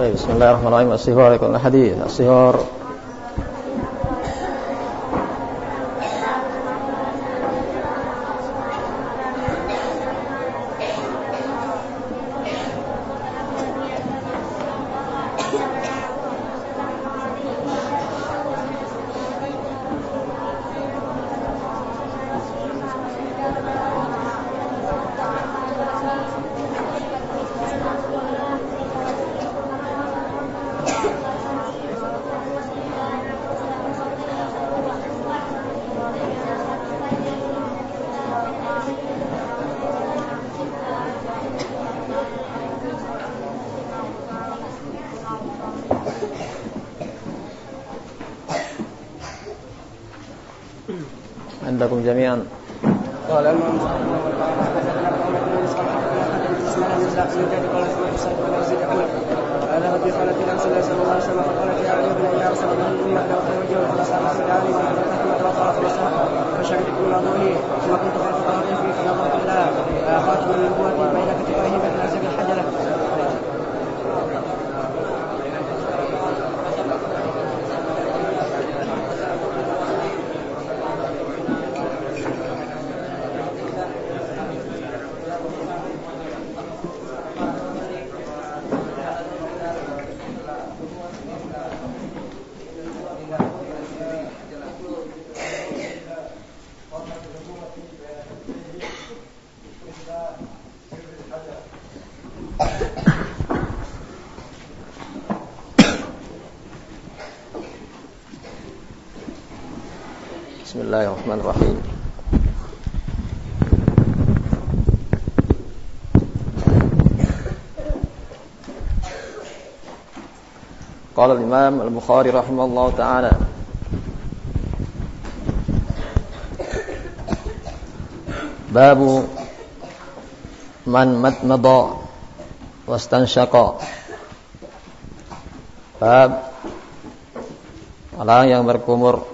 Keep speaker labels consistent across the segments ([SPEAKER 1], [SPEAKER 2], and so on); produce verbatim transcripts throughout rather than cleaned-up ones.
[SPEAKER 1] Baik, bismillahirrahmanirrahim. As-sihar ikut hadis. As-sihar عندكم جميعا.
[SPEAKER 2] قال هذا في قالت الى رسول الله صلى الله عليه وسلم فقالت يا علي بن يا رسول الله ثم لو توجه فصار سلالي ثم وقال فصار فشهدت كل ظهري ثم كنت خلف ظهري فنظرت الى خاتم النبوة بين كتفيه مثل سبيل الحجره.
[SPEAKER 1] Bismillahirrahmanirrahim. Qala al-Imam al-Bukhari rahimahullahu ta'ala Babu man matmada wastanshaqa. Bab orang yang berkumur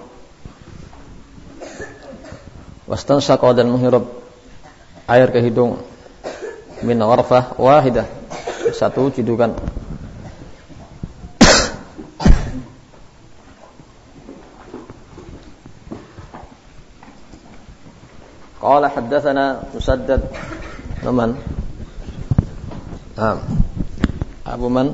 [SPEAKER 1] wastanshaqa dan menghirup air ke hidung min gharfah wahidah, satu cidukan. Qala haddatsana Musaddad man Naam Abu Man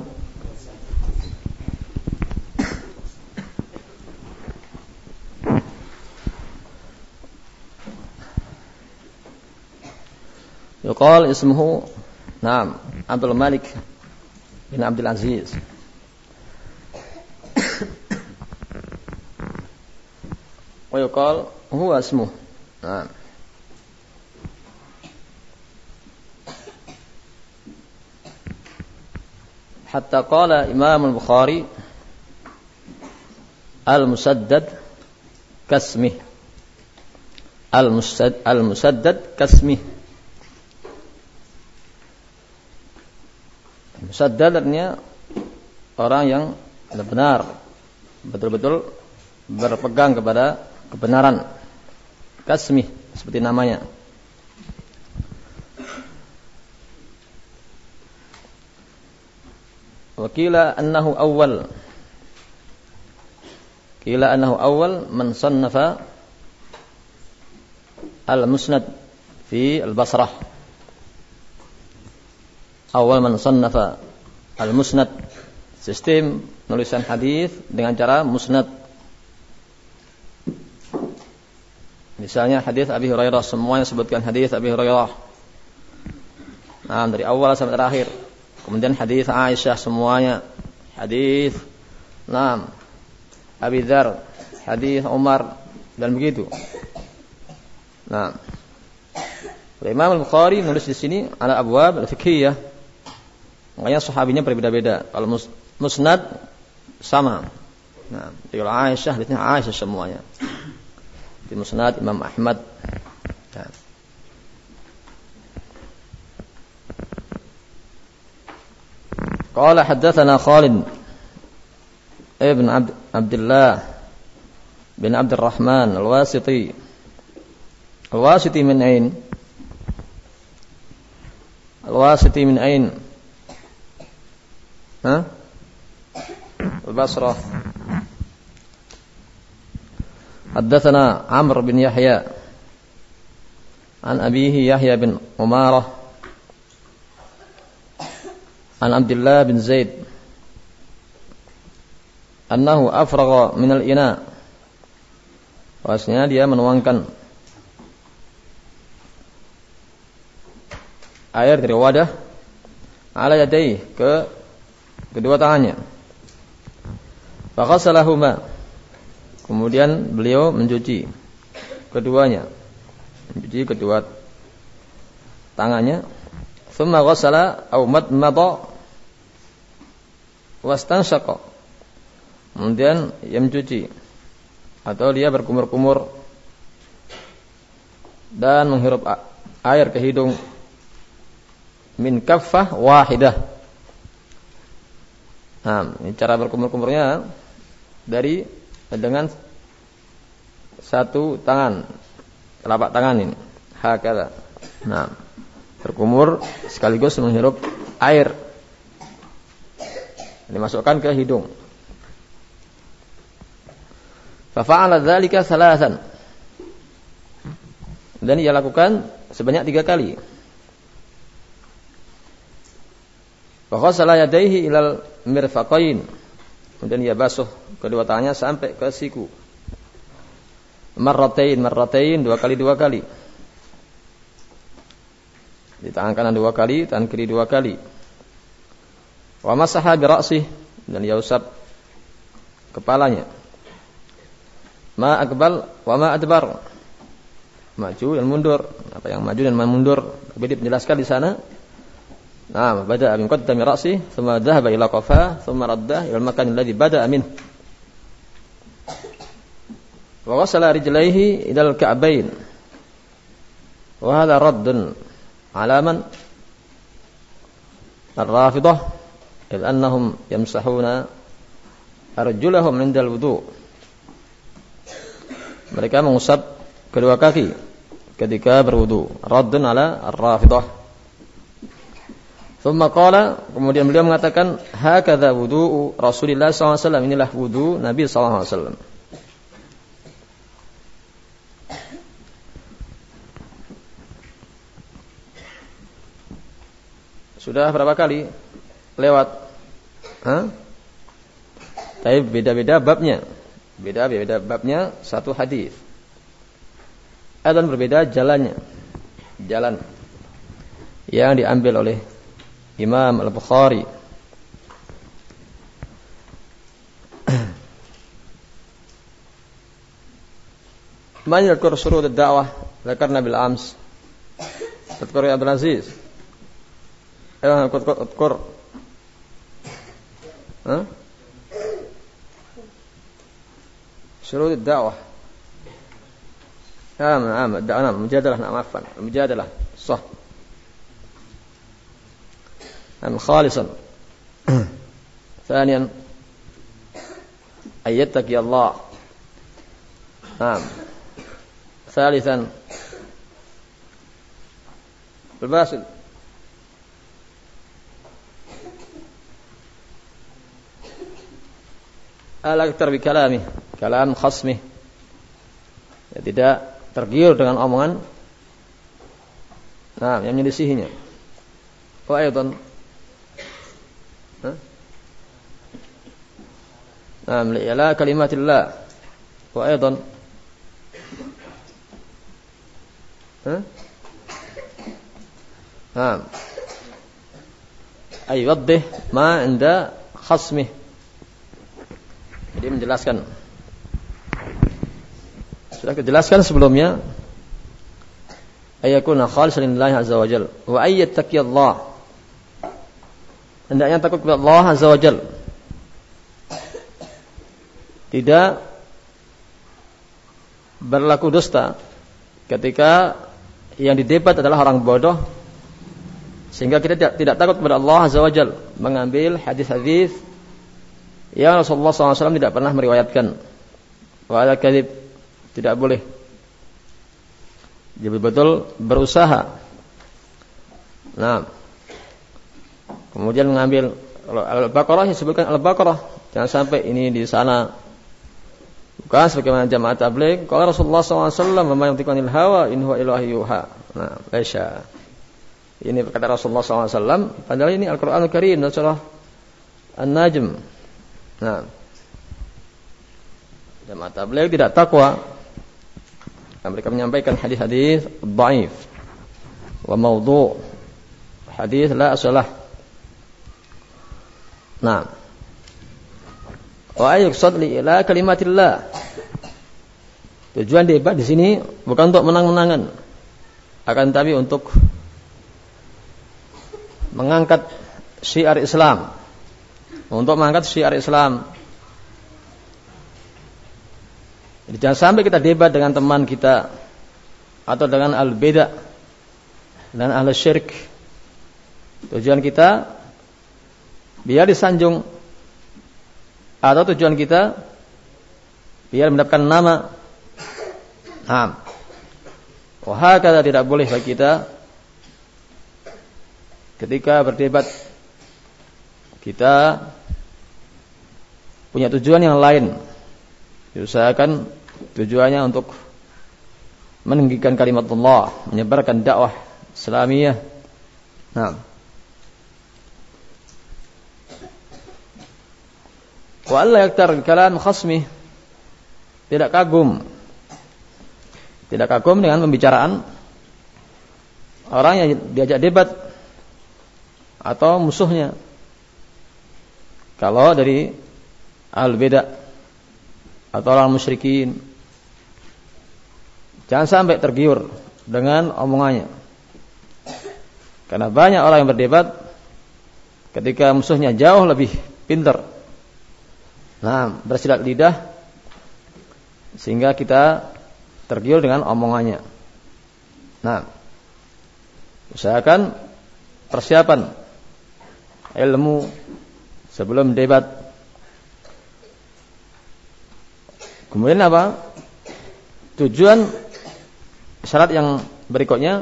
[SPEAKER 1] Yuqal ismuhu Naam Abdul Malik bin Abdul Aziz. Wa yuqal huwa ismuhu Naam hatta qala Imam al-Bukhari al-Musaddad kasmih al-Musaddad al-Musaddad kasmih. Musaddad artinya orang yang benar, betul-betul berpegang kepada kebenaran. Kasmih seperti namanya. Wa qila annahu awwal. Qila annahu awwal man sannafa al-Musnad fi al-Basrah. Awal man sannafa al-Musnad, sistem nulisan hadis dengan cara musnad. Misalnya hadis Abi Hurairah, semuanya sebutkan hadis Abi Hurairah. Nah, dari awal sampai terakhir. Kemudian hadis Aisyah semuanya, hadis Naam Abi Dzar, hadis Umar dan begitu. Nah, Imam Al-Bukhari nulis di sini ala abwab al-fiqhiyah. Makanya sahabinya berbeda-beda. Kalau mus, musnad sama. Nah, kalau Aisyah hadisnya Aisyah semuanya. Di musnad Imam Ahmad. Nah. Qala haddatsana Khalid ibn Abd Abdullah bin Abdul Rahman Al-Wasiti. Al-Wasiti min ain? Al-Wasiti min ain? Ha? Al-Basrah. Haddatsana Amr bin Yahya an abihi Yahya bin Umarah an Abdullah bin Zaid annahu afragha min al-ina, bahwasanya dia menuangkan air dari wadah ala yadayhi ke kedua tangannya. Faghasalahuma, kemudian beliau mencuci keduanya, mencuci kedua tangannya. Thumma ghasala aw madmada wastanshaqa, kemudian ia mencuci atau dia berkumur-kumur dan menghirup air ke hidung min kaffah wahidah. Nah, ini cara berkumur-kumurnya dari dengan satu tangan, telapak tangan ini, hakala. Nah, berkumur sekaligus menghirup air, dimasukkan ke hidung. Fa fa'ala dzalika thalathan, dan ia lakukan sebanyak tiga kali. Fa ghasala yadayhi ilal mirfaqain, kemudian ia basuh kedua tangannya sampai ke siku. Marratain marratain, dua kali dua kali. Di tangan kanan dua kali, tangan kiri dua kali. Wa masaha bi ra'sih, dan ia usap kepalanya. Ma aqbal wa ma adbar, maju dan mundur. Apa yang maju dan mundur, tapi dijelaskan di sana. Nah, bada'a min qaddami ra'si, thumma dhahaba ila qafa, thumma radda ila al-makan alladhi bada'a minhu. Wa ghasala rijlaihi ila al-ka'bayn. Wa hadha raddun 'ala man ar-rafidah, id annahum yamsahuna arjulahum 'inda al-wudu'. Mereka mengusap kedua kaki ketika berwudu. Raddun 'ala ar-rafidah. Thumma qala, kemudian beliau mengatakan, hakadha wudu'u Rasulillah sallallahu alaihi wasallam, inilah wudu Nabi sallallahu alaihi wasallam. Sudah berapa kali lewat? Hah? Tapi beda-beda babnya. Beda-beda babnya satu hadis. Dan berbeda jalannya. Jalan yang diambil oleh Imam Al-Bukhari. Man yadhkur shurut ad-da'wah, dzakarna bil ams. Tadhkur ya Abdul Aziz. Ayo tadhkur. Ha? Shurut ad-da'wah. نعم نعم نعم مجادلة نعم عفوا المجادلة صح نعم خالصا. ثانيا أن يتقي الله. نعم. ثالثا الباسل. ألا أكثر بكلامه كلام خصمه, ya, tidak tergiur dengan omongan nah yang menyelisihinya. Wa aidan nah la kalimatillah wa aidan ha nah ay waddih ma inda khasmih, jadi menjelaskan. Sudah dijelaskan sebelumnya, ayakuna khalisan lillahi azza wajalla wa ayyattaqiyallah, hendaknya takut kepada Allah azza wajalla, tidak berlaku dusta ketika yang didebat adalah orang bodoh, sehingga kita tidak, tidak takut kepada Allah azza wajalla, mengambil hadis-hadis yang Rasulullah sallallahu alaihi wasallam tidak pernah meriwayatkan. Wa ala kadhib, tidak boleh. Jadi betul berusaha. Nah, kemudian mengambil Al-Baqarah, disebutkan Al-Baqarah Jangan sampai ini di sana. Bukan sebagaimana jamaah tabligh. Qala Rasulullah sallallahu alaihi wasallam, "Man yantiqu anil hawa in huwa illa yuha." Nah, laisa. Ini kata Rasulullah sallallahu alaihi wasallam, padahal ini Al-Qur'anul Karim dan surah An-Najm. Nah, jamaah tabligh tidak takwa. Dan mereka menyampaikan hadis-hadis dhaif wa maudhu', hadis la asalah. Nah, wa ayqsad li ila kalimatillah. Tujuan debat di sini bukan untuk menang-menangan, akan tapi untuk mengangkat syiar Islam, untuk mengangkat syiar Islam. Jadi jangan sampai kita debat dengan teman kita atau dengan al-bid'ah dan ahli syirik. Tujuan kita biar disanjung, atau tujuan kita biar mendapatkan nama. Nah, wahakala tidak boleh bagi kita ketika berdebat kita punya tujuan yang lain. Diusahakan tujuannya untuk meninggikan kalimat Allah, menyebarkan dakwah Islamiyah. Nah, wa alla yaktar kalam khasmi, tidak kagum, tidak kagum dengan pembicaraan orang yang diajak debat atau musuhnya. Kalau dari al-bid'ah atau orang musyrikin, jangan sampai tergiur dengan omongannya. Karena banyak orang yang berdebat ketika musuhnya jauh lebih pintar, nah, bersilat lidah, sehingga kita tergiur dengan omongannya. Nah, usahakan persiapan ilmu sebelum debat. Kemudian apa? Tujuan syarat yang berikutnya,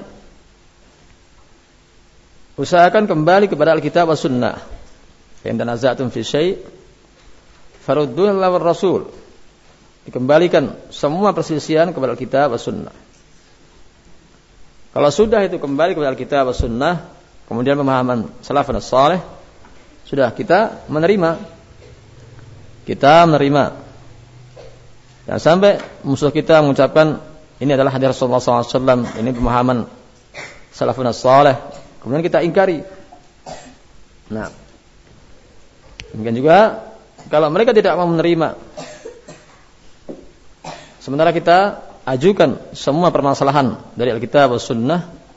[SPEAKER 1] usahakan kembali kepada Alkitab was sunnah. Fa in tanaza'tum fi syai' farudduhu ila Rasul. Dikembalikan semua perselisihan kepada Alkitab was sunnah. Kalau sudah itu kembali kepada Alkitab was sunnah, kemudian pemahaman salafun salih, sudah kita menerima. Kita menerima. Jangan sampai musuh kita mengucapkan ini adalah hadis Rasulullah sallallahu alaihi wasallam, ini pemahaman salafun salih, kemudian kita ingkari. Nah, demikian juga kalau mereka tidak mau menerima, sementara kita ajukan semua permasalahan dari Alkitab dan Sunnah,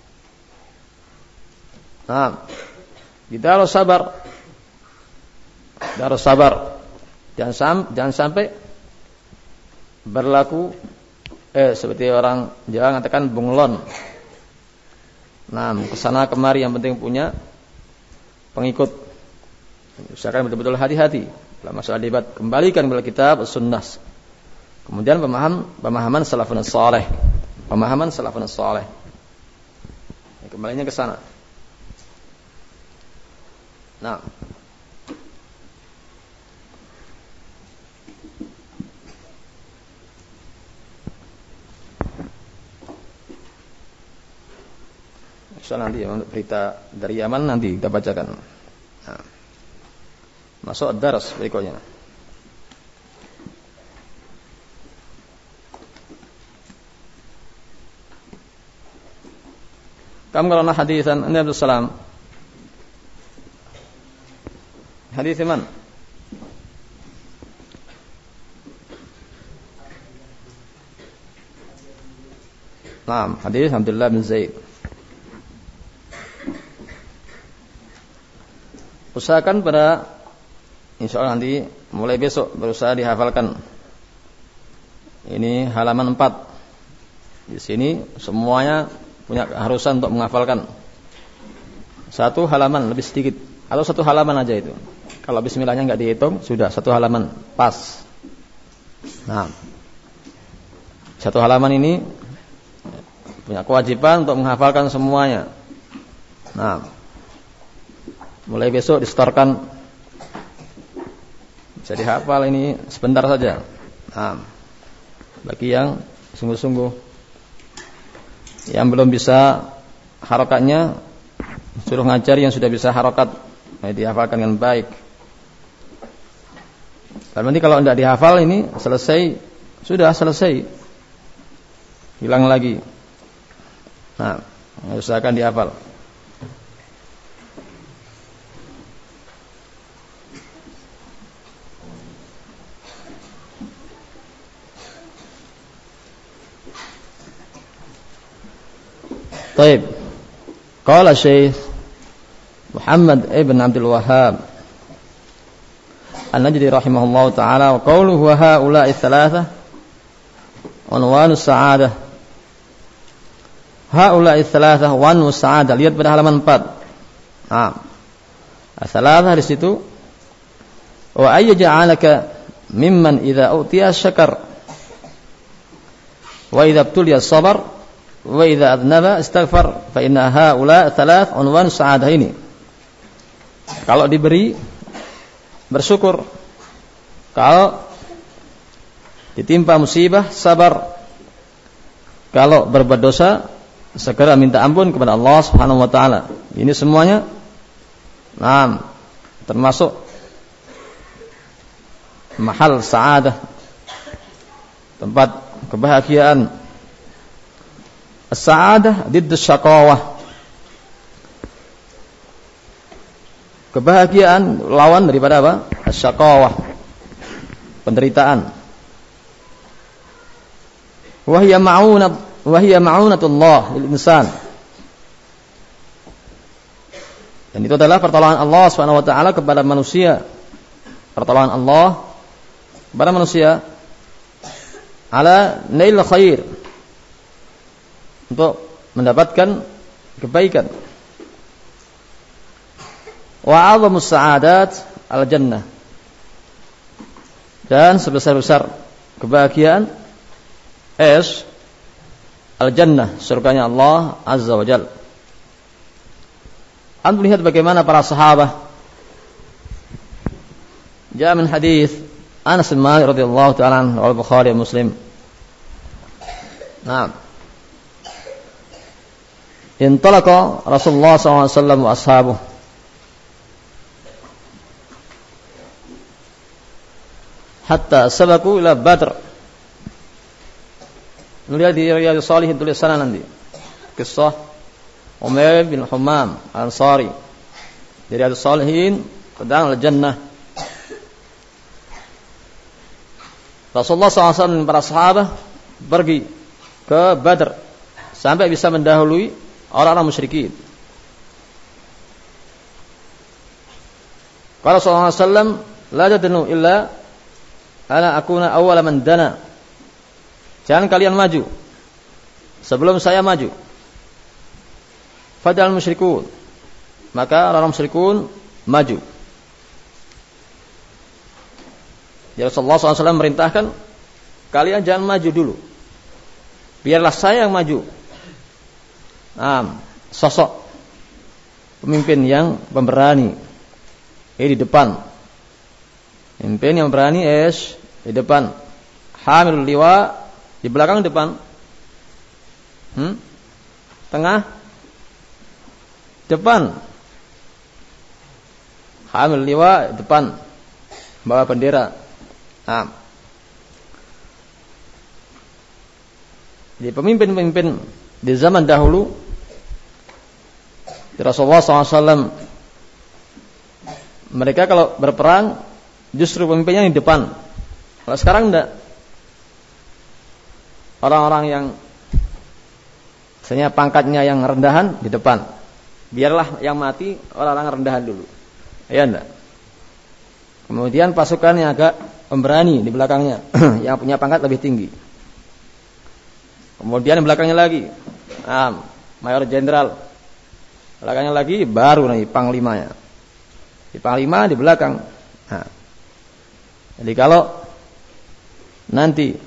[SPEAKER 1] nah, kita harus sabar. Kita harus sabar. Jangan, sam, jangan sampai berlaku eh seperti orang Jawa mengatakan bunglon. Nah, kesana kemari, yang penting punya pengikut. Usahakan betul-betul hati-hati dalam masalah debat. Kembalikan kepada kitab sunnah. Kemudian pemaham pemahaman salafun salih, pemahaman salafun salih. Kembalinya ke sana. Nah, soal nanti ya, berita dari Yaman nanti kita bacakan. Nah, masuk ad-dars berikutnya. Kam qara'na hadisan Nabi Abdul Salam. Hadis man? Naam, hadis Abdullah bin Zaid. Usahakan pada insyaallah nanti mulai besok berusaha dihafalkan. Ini halaman empat. Di sini semuanya punya keharusan untuk menghafalkan. Satu halaman lebih sedikit atau satu halaman aja itu. Kalau bismillahnya enggak dihitung, sudah satu halaman pas. Nah, satu halaman ini punya kewajiban untuk menghafalkan semuanya. Nah, mulai besok disetorkan Bisa dihafal ini sebentar saja. Nah, bagi yang sungguh-sungguh, yang belum bisa harokatnya, suruh ngajar yang sudah bisa harokat, nah, dihafalkan dengan baik. Dan nanti kalau tidak dihafal ini selesai, sudah selesai, hilang lagi. Nah, usahakan dihafal. Baik. Qala Syekh Muhammad ibn Abdul Wahhab An-Najdi rahimahullahu taala, wa qawluhu wa haula'i tsalatsah unwanus sa'adah. Haula'i tsalatsah unwanus sa'adah. Lihat pada halaman empat. Nah, tsalatsah di situ, wa ayyaj'alaka mimman idza utiya syakar wa idza ibtuliya sabar wa idza adnaba istaghfar fa inna haula thalath unwan sa'adah. Ini kalau diberi bersyukur, kalau ditimpa musibah sabar, kalau berbuat dosa segera minta ampun kepada Allah Subhanahu wa taala. Ini semuanya nah termasuk mahal sa'adah, tempat kebahagiaan. As-sa'adah diddus syaqawah. Kebahagiaan lawan daripada apa? As-syaqawah, penderitaan. Wa hiya ma'unat wa hiya ma'unatullah lil insan. Dan itu adalah pertolongan Allah Subhanahu wa taala kepada manusia. Pertolongan Allah kepada manusia ala nail khair, untuk mendapatkan kebaikan. Wa 'azamus sa'adat al-jannah. Dan sebesar-besar kebahagiaan es al-jannah, surganya Allah Azza wa Jalla. Anda melihat bagaimana para sahabat. Jaa min hadis Anas bin Malik radhiyallahu ta'ala anhu riwayat Bukhari dan Muslim. Nah, intalaqa Rasulullah sallallahu alaihi wasallam wa ashabuh hatta sabaku ila Badr. Nulihat di Riyadhus Shalihin tulisan nanti kisah Umayr bin Humam Al-Ansari dari Riyadhus Shalihin tentang al-jannah. Rasulullah sallallahu alaihi wasallam dan para sahabat pergi ke Badr sampai bisa mendahului orang-orang musyrikin. Qala sallallahu alaihi wasallam, la tadnu illa ana akuna awwala man dana. Jangan kalian maju sebelum saya maju. Fadal musyrikun, maka orang musyrikun maju. Ya Rasulullah sallallahu alaihi wasallam merintahkan, kalian jangan maju dulu, biarlah saya yang maju. Nah, sosok pemimpin yang pemberani ini di depan. Pemimpin yang berani es di depan. Hamilul liwa di belakang depan. Hmm? Tengah depan. Hamilul liwa depan, bawa bendera. Nah, di pemimpin-pemimpin di zaman dahulu Rasulullah sallallahu alaihi wasallam, mereka kalau berperang justru pemimpinnya di depan. Kalau sekarang enggak, orang-orang yang misalnya pangkatnya yang rendahan di depan, biarlah yang mati orang-orang rendahan dulu, ya enggak. Kemudian pasukan yang agak pemberani di belakangnya yang punya pangkat lebih tinggi. Kemudian di belakangnya lagi nah, mayor jenderal, belakangnya lagi baru nih panglimanya. Di panglima di belakang. Nah, jadi kalau nanti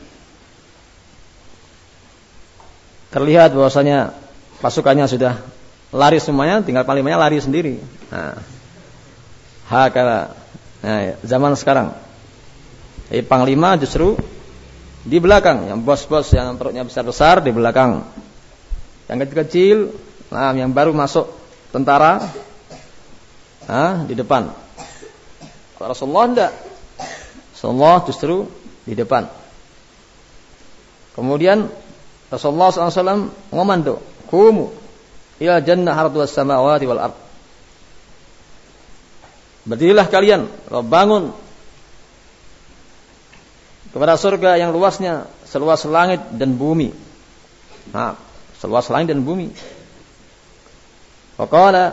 [SPEAKER 1] terlihat bahwasanya pasukannya sudah lari semuanya, tinggal panglimanya lari sendiri. Nah, hakala. Nah, zaman sekarang Jadi panglima justru di belakang, yang bos-bos yang perutnya besar-besar di belakang. Yang kecil-kecil, nah yang baru masuk tentara, nah, di depan. Kalau Rasulullah enggak. Rasulullah justru di depan. Kemudian Rasulullah shallallahu alaihi wasallam ngomando, "Qumu ila jannah arduha as-samawati wal ard." Berdirilah kalian, bangun kepada surga yang luasnya seluas langit dan bumi. Nah, seluas langit dan bumi. Faqala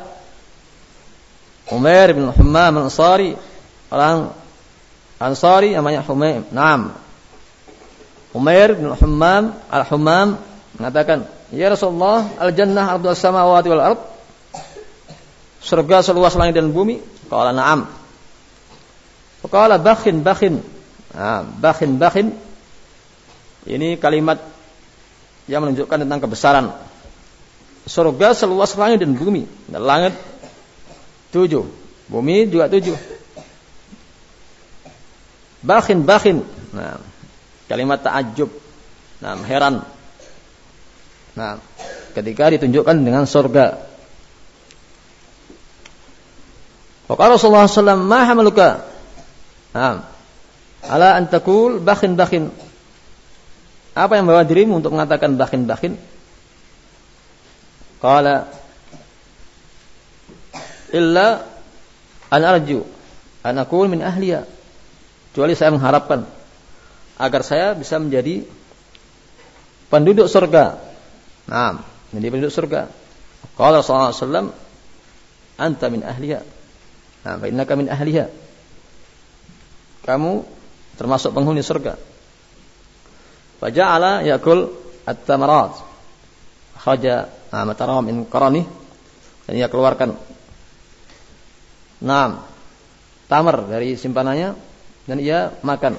[SPEAKER 1] Umair bin Hammam Al-Ansari, orang Ansari namanya Humaim. Naam. Umair bin Hammam Al-Hammam mengatakan, "Ya Rasulullah, al-jannah arduha as-samawati wal ard." Surga seluas langit dan bumi. Qala na'am. Faqala bakhin bakhin. Nah, bakhin bakhin. Ini kalimat yang menunjukkan tentang kebesaran. Surga seluas langit dan bumi. Dan langit tujuh, bumi juga tujuh. Bakhin bakhin. Nah, kalimat ta'ajjub. Nah, heran. Nah, ketika ditunjukkan dengan surga. Faqala Rasulullah sallallahu alaihi wasallam, "Ma hamaluka?" Nah, ala an taqul bakhin bakhin. Apa yang membawa dirimu untuk mengatakan bakhin bakhin? Qala illa an arju an aqul min ahliya. Kecuali saya mengharapkan agar saya bisa menjadi penduduk surga. Nah, menjadi penduduk surga. Qala sallallahu alaihi wasallam, "Anta min ahliya." Nah, fa innaka min ahliha. Kamu termasuk penghuni surga. Faja'ala yakul at-tamarat. Khaja matara min qarani. Dan ia keluarkan enam tamar dari simpanannya dan ia makan.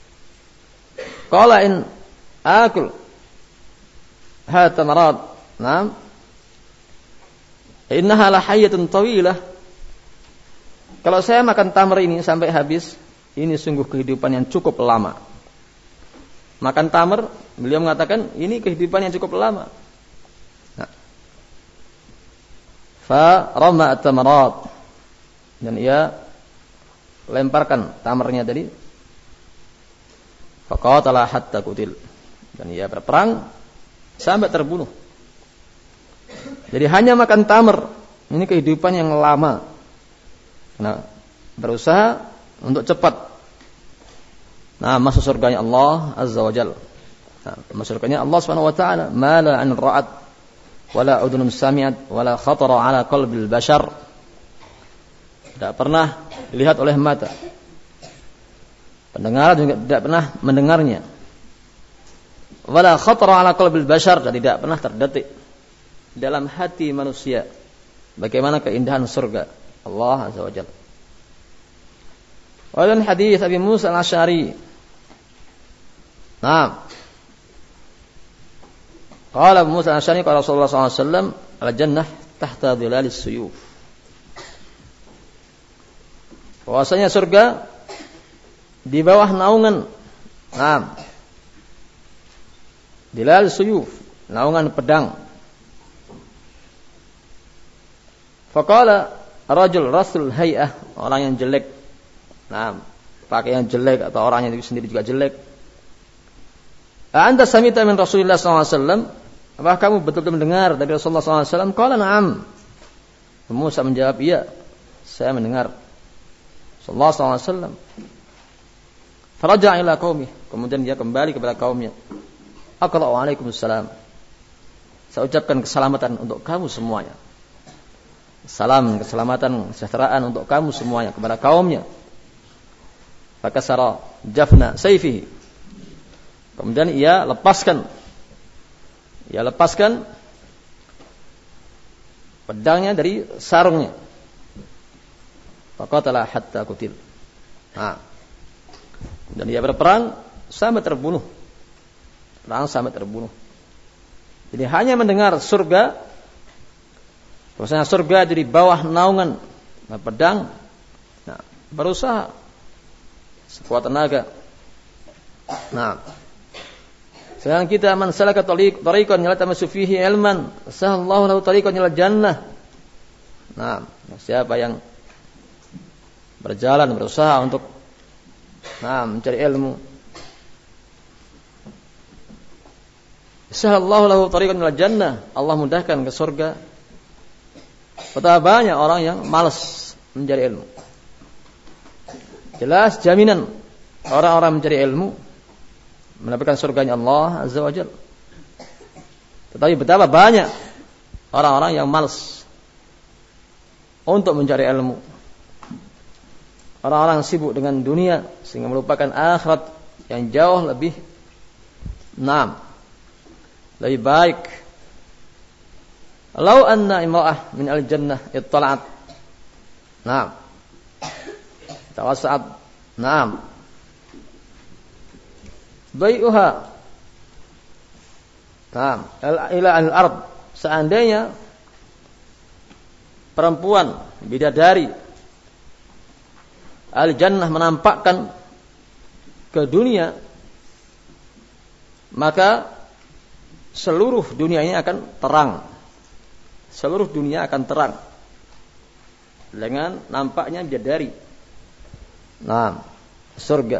[SPEAKER 1] Qala in akul ha tamarat. Naam. Innaha la hayyatun tawilah. Kalau saya makan tamar ini sampai habis, ini sungguh kehidupan yang cukup lama. Makan tamar, beliau mengatakan ini kehidupan yang cukup lama. Nah. Fa rama at-tamarat. Dan ia lemparkan tamarnya tadi. Fa qatala hatta qutil. Dan ia berperang sampai terbunuh. Jadi hanya makan tamar, ini kehidupan yang lama. Nah, berusaha untuk cepat nah masuk surganya Allah Azza wa Jalla. Nah, masuk surganya Allah Subhanahu wa taala, ma la an ra'at wala udhun sami'at wala khatara ala qalbil bashar. Tidak pernah dilihat oleh mata. Pendengar juga tidak pernah mendengarnya. Wala khatara ala qalbil bashar, dan tidak pernah terdetik dalam hati manusia bagaimana keindahan surga Allah Azza wa Jalla. Wa dan hadis Abi Musa Al-Asy'ari. Nah. Qala Abu Musa Al-Asy'ari qala Rasulullah sallallahu alaihi wasallam, "Al-jannah tahta dhilalis suyuf." Bahwasanya surga di bawah naungan nah dhilal suyuf, naungan pedang. Faqala rajul rasul hay'ah, orang yang jelek. Nah, pakaian jelek atau orangnya itu sendiri juga jelek. Anta samita min Rasulillah sallallahu alaihi wasallam? Apakah kamu betul-betul mendengar dari Rasulullah sallallahu alaihi wasallam? Qala na'am. Musa menjawab, "Iya, saya mendengar." Sallallahu alaihi wasallam. Faraja ila qaumi, kemudian dia kembali kepada kaumnya. Aqra'u alaikumussalam. Saya ucapkan keselamatan untuk kamu semuanya. Salam, keselamatan, kesejahteraan untuk kamu semuanya kepada kaumnya. Fakasara jafna sayfihi. Kemudian ia lepaskan ia lepaskan pedangnya dari sarungnya. Faqatala hatta qutil. Nah. Dan ia berperang sampai terbunuh. Perang sampai terbunuh. Jadi hanya mendengar surga, bahwasanya surga di bawah naungan pedang, nah, berusaha sekuat tenaga Nah, sedangkan kita man salaka tariqan yaltamisu fihi ilman, sahallahu lahu tariqan ilal jannah. Nah, siapa yang berjalan berusaha untuk nah, mencari ilmu, sahallahu lahu tariqan ilal jannah, Allah mudahkan ke surga. Betapa banyak orang yang malas mencari ilmu. Jelas jaminan orang-orang mencari ilmu mendapatkan surganya Allah Azza wa Jalla. Tetapi betapa banyak orang-orang yang malas untuk mencari ilmu. Orang-orang sibuk dengan dunia sehingga melupakan akhirat yang jauh lebih nam, lebih baik. Lau anna imra'ah min al-jannah ittala'at. Naam. Tawassa'at. Naam. Bai'uha. Naam. Ila al-ard. Seandainya perempuan bidadari al-jannah menampakkan ke dunia, maka seluruh dunia ini akan terang. Seluruh dunia akan terang dengan nampaknya bidadari. Nah, surga.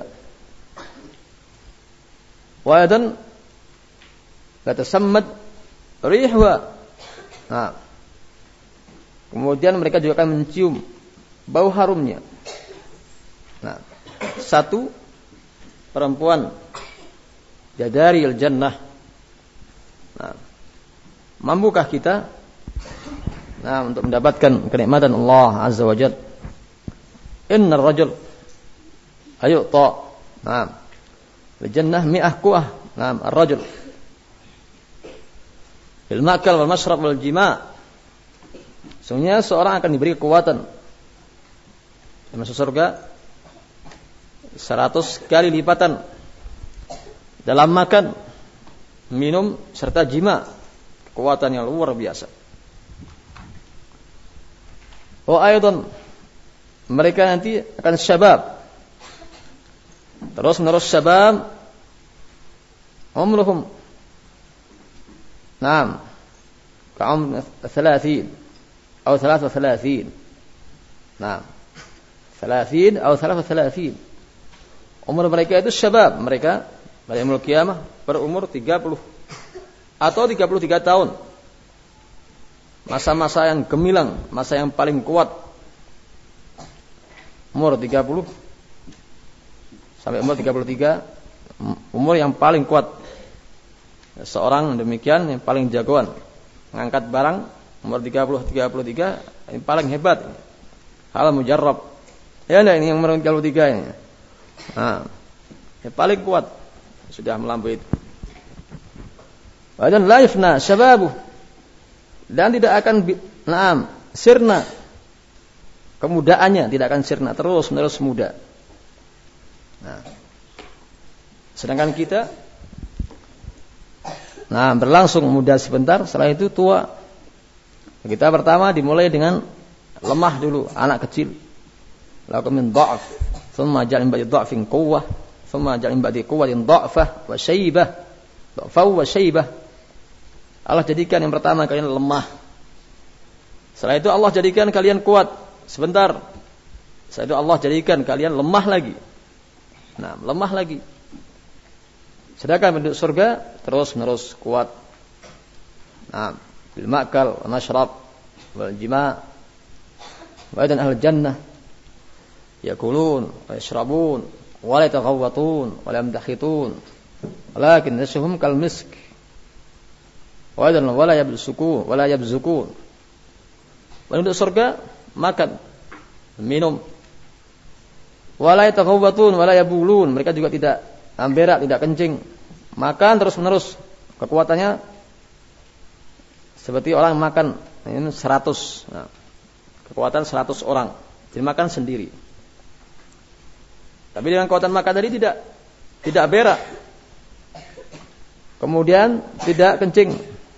[SPEAKER 1] Wa aidan la tasammad rihwa. Nah, kemudian mereka juga akan mencium bau harumnya. Nah, satu perempuan bidadari al-jannah. Nah, mampukah kita nah, untuk mendapatkan kenikmatan Allah Azza wa Jalla? Innar rajul ayu'ta nah al-jannah mi'ah quwah. Nah, ar-rajul bil ma'kal wal mashrab wal jima'. Sesungguhnya seorang akan diberi kekuatan masuk surga seratus kali lipatan dalam makan, minum serta jima'. Kekuatan yang luar biasa. Oh ayatan, mereka nanti akan syabab, terus menerus syabab, umruhum naam ka'um thalathin atau thalatha thalathin. Naam thalathin atau thalatha thalathin. Umur mereka itu syabab, mereka pada yaumul qiyamah berumur tiga puluh atau tiga puluh tiga tahun. Masa-masa yang gemilang, masa yang paling kuat. Umur tiga puluh sampai umur tiga puluh tiga, umur yang paling kuat. Seorang demikian yang paling jagoan ngangkat barang, umur tiga puluh tiga puluh tiga yang paling hebat. Hal mujarrab. Ya nah, ini yang umur tiga puluh tiga ini. Nah, yang paling kuat sudah melampaui itu. Wa dan la yafna syababuh, dan tidak akan naam sirna kemudaannya, tidak akan sirna, terus menerus muda. Nah, sedangkan kita nah berlangsung muda sebentar, setelah itu tua. Kita pertama dimulai dengan lemah dulu, anak kecil. Lalu min dha'f, thumma ja'al min ba'di dha'fin quwwah, thumma ja'al min ba'di quwwatin dha'fah wa syaibah, dha'fa wa syaibah. Allah jadikan yang pertama kalian lemah. Setelah itu Allah jadikan kalian kuat sebentar. Setelah itu Allah jadikan kalian lemah lagi. Nah, lemah lagi. Sedangkan penduduk surga terus menerus kuat. Nah, bil ma'kal wa mashrab wal jima'. Wa aidan ahlul jannah yakulun wa yashrabun wa la yataghawwatun wa la yamdakhitun. Walakin nasuhum kal misk. Wa aidan wala yabsukun wala yabzukun. Penduduk surga makan, minum. Wala yataghawwatun wala yabulun, mereka juga tidak berak, tidak kencing. Makan terus-menerus. Kekuatannya seperti orang makan ini seratus. Nah, kekuatan seratus orang. Jadi makan sendiri. Tapi dengan kekuatan makan tadi tidak tidak berak. Kemudian tidak kencing.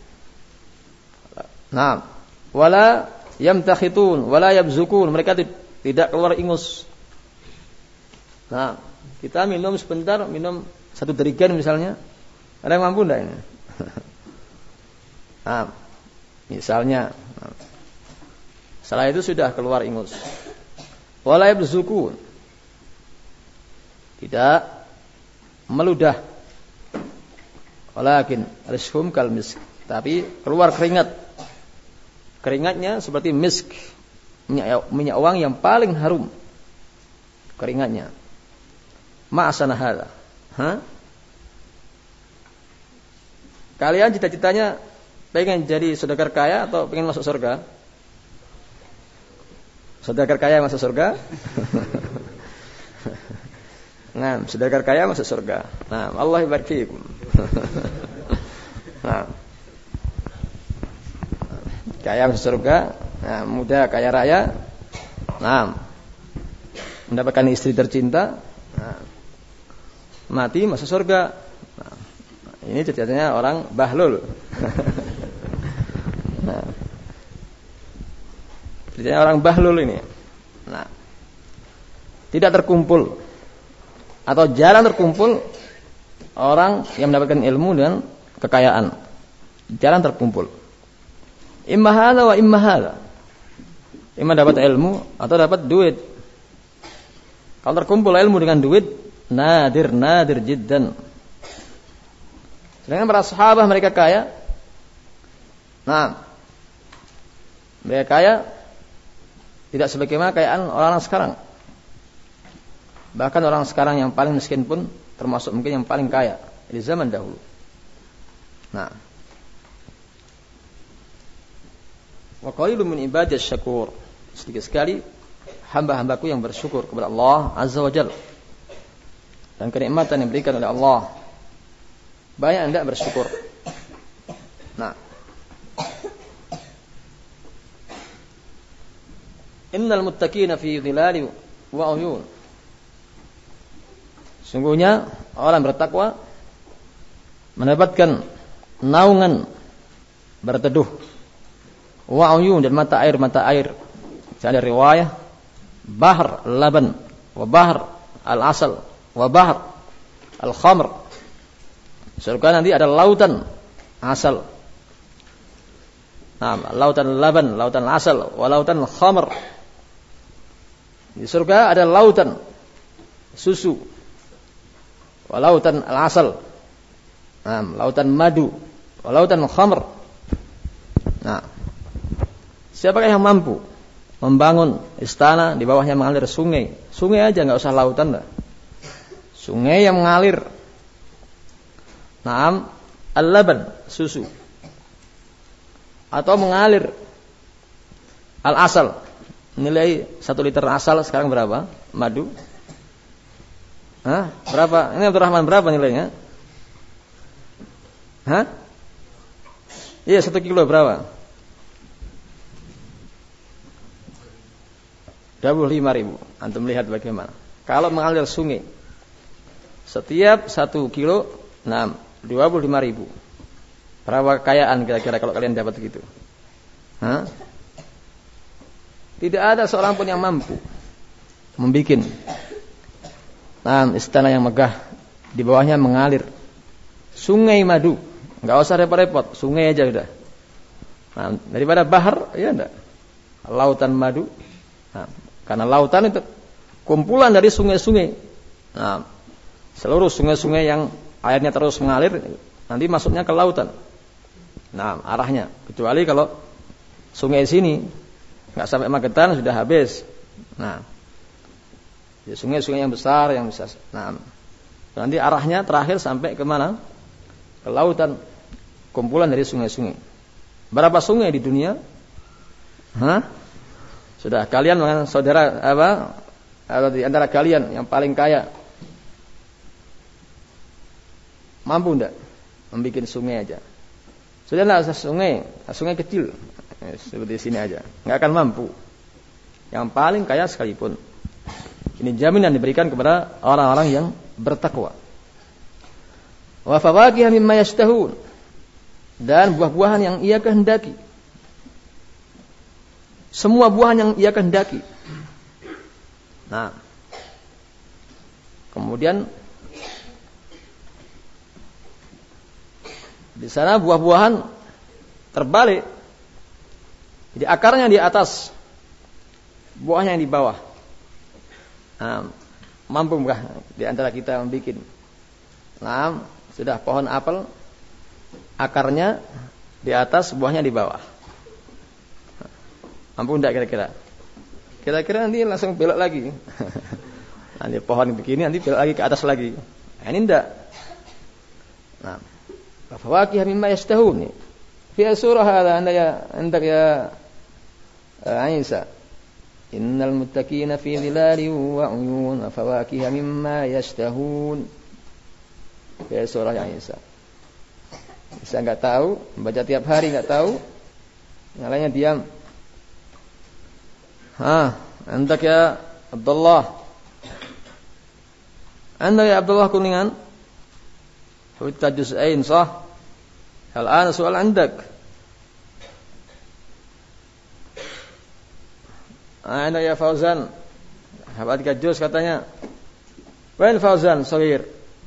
[SPEAKER 1] Nah, wala yamtakhitun wala yabzukun, mereka tidak keluar ingus. Nah, kita minum sebentar, minum Satu derigen misalnya. Ada yang mampu enggak ini? Nah, misalnya. Nah. Setelah itu sudah keluar ingus. Wala yabzuku. Tidak meludah. Walakin rishum kal misk. Tapi keluar keringat. Keringatnya seperti misk. Minyak, minyak wangi yang paling harum. Keringatnya. Ma'asana hadza. Hah? Kalian cita-citanya pengen jadi saudagar kaya atau pengen masuk surga? Saudagar kaya masuk surga? Nah, saudagar kaya masuk surga. Nah, Allah barik fiikum. Nah. Kaya masuk surga, nah, muda kaya raya. Nah. Mendapatkan istri tercinta. Nah. Mati masuk surga. Nah. Ini cita-citanya orang bahlul. Nah. Cita-citanya orang bahlul ini. Nah. Tidak terkumpul atau jarang terkumpul orang yang mendapatkan ilmu dan kekayaan. Jarang terkumpul. Imma hadza wa imma hadza. Imma dapat ilmu atau dapat duit. Kalau terkumpul ilmu dengan duit, nadir nadir jiddan. Sedangkan para sahabat mereka kaya. Nah, mereka kaya tidak sebagaimana kekayaan orang-orang sekarang. Bahkan orang sekarang yang paling miskin pun termasuk mungkin yang paling kaya di zaman dahulu. Nah, wa qalilun min ibadiyas syakur. Sedikit sekali hamba-hambaku yang bersyukur kepada Allah Azza wa Jalla. Dan kenikmatan yang diberikan oleh Allah banyak hendak bersyukur. Nah, innal muttaqina fi dhilali wa uyun. Sungguhnya orang bertakwa mendapatkan naungan berteduh wa uyun dan mata air mata air. Ada riwayah bahr laban wa bahr al-asal wa bahr al-khamr. Surga nanti ada lautan asal. Nah, lautan laban, lautan asal, wa lautan khamr. Di surga ada lautan susu. Wa lautan al-asal. Nah, lautan madu, wa lautan khamr. Nah, siapakah yang mampu membangun istana di bawahnya mengalir sungai? Sungai aja, enggak usah lautan dah. Sungai yang mengalir. Naam, al-laban, susu. Atau mengalir al-asal. Nilai satu liter asal sekarang berapa? Madu. Hah? Berapa? Ini Abdul Rahman berapa nilainya? Hah? Iya, satu kilo berapa? dua puluh lima ribu. Antum lihat bagaimana. Kalau mengalir sungai, setiap satu kilo, nah, dua puluh lima ribu. Berapa kekayaan kira-kira kalau kalian dapat begitu? Hah? Tidak ada seorang pun yang mampu membikin nah, istana yang megah di bawahnya mengalir sungai madu. Enggak usah repot-repot, sungai aja udah. Nah, daripada bahar, ya enggak. Lautan madu. Nah, karena lautan itu kumpulan dari sungai-sungai. Nah, seluruh sungai-sungai yang airnya terus mengalir nanti masuknya ke lautan. Nah, arahnya. Kecuali kalau sungai sini nggak sampai Magetan sudah habis. Nah, ya, sungai-sungai yang besar yang bisa. Nah, nanti arahnya terakhir sampai ke mana? Ke lautan. Kumpulan dari sungai-sungai. Berapa sungai di dunia? Hah? Sudah kalian dengan saudara apa? Atau di antara kalian yang paling kaya mampu enggak membuat sungai aja? Sudahlah sungai, sungai kecil eh, seperti sini aja, enggak akan mampu. Yang paling kaya sekalipun. Ini jaminan diberikan kepada orang-orang yang bertakwa. Wa fawakiha mimma yashtahun. Dan buah-buahan yang ia kehendaki. Semua buahan yang ia kehendaki. Nah, kemudian Di sana buah-buahan terbalik. Jadi akarnya di atas, buahnya yang di bawah. Nah, mampukah di antara kita membuat? Nah, sudah pohon apel, akarnya di atas, buahnya di bawah. Mampu enggak kira-kira? Kira-kira nanti langsung belok lagi. Nanti pohon begini, nanti belok lagi ke atas lagi. Nah, ini enggak. Nah, fawakih mimma yashtahun. Fi surah hadha anda ya antak ya Isa. Innal muttaqina fi dhilalin wa 'uyun wa fawakih mimma yashtahun. Fi surah Isa. Bisa enggak tahu, baca tiap hari enggak tahu. Yang lainnya diam. Ha, antak ya Abdullah. Anda ya Abdullah Kuningan. Huta juz'ain sah. Al-an soal andak. Anda ya Fauzan. Habat tiga juz katanya. Wain Fauzan Saghir.